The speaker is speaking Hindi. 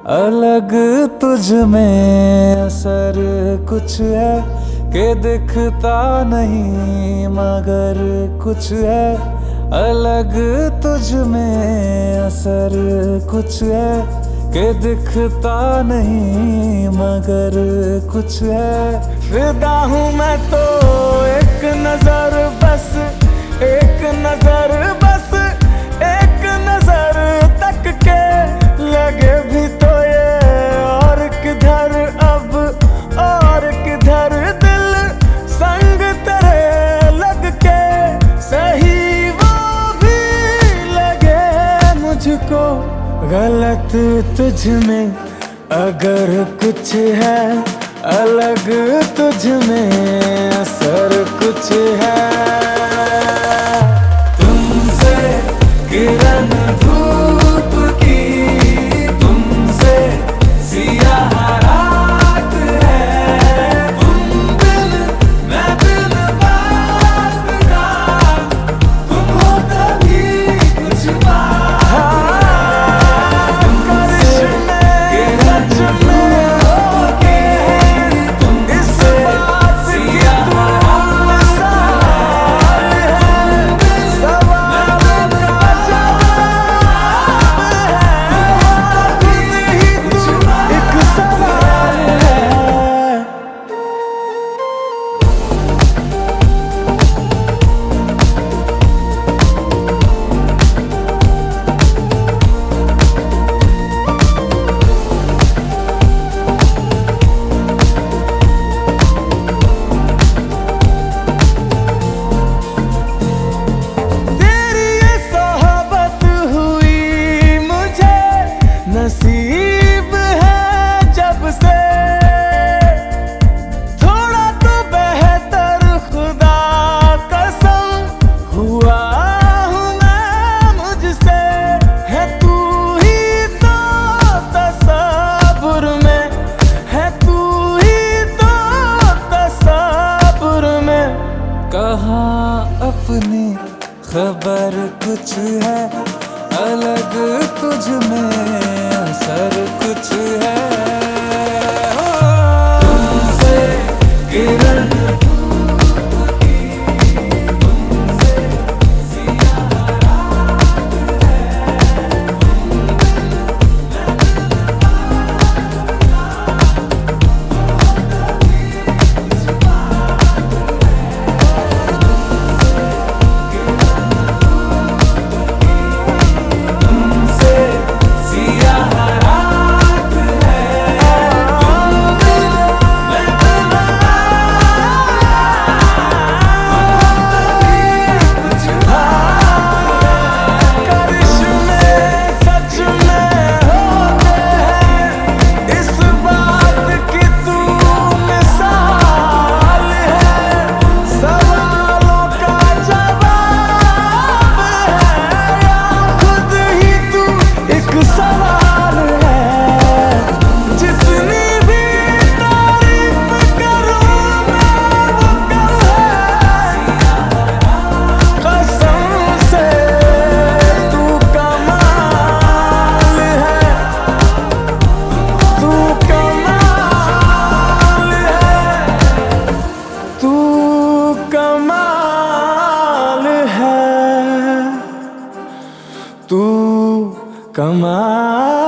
अलग तुझ में असर कुछ है कि दिखता नहीं मगर कुछ है। अलग तुझ में असर कुछ है कि दिखता नहीं मगर कुछ है। फिदा हूँ मैं तो एक नजर बस, एक नजर बस, एक नजर तक के लगे भी तो ये और किधर अब और किधर दिल संग तेरे लग के सही वो भी लगे मुझको। गलत तुझ में अगर कुछ है, अलग तुझ में असर कुछ है। तुमसे किरण धूप की, तुमसे सियाह रात है। तुम बिन मैं बिन बात का, तुम हो तभी कुछ बात है। नसीब है जब से थोड़ा तो बेहतर, खुदा कसम हुआ हूँ मैं मुझसे। है तू ही तो तसव्वुर में, है तू ही तो तसव्वुर में। कहाँ अपनी खबर कुछ है, अलग तुझ में असर कुछ है। तुमसे किरण धूप की, तुमसे सियाह रात है। तू कमाल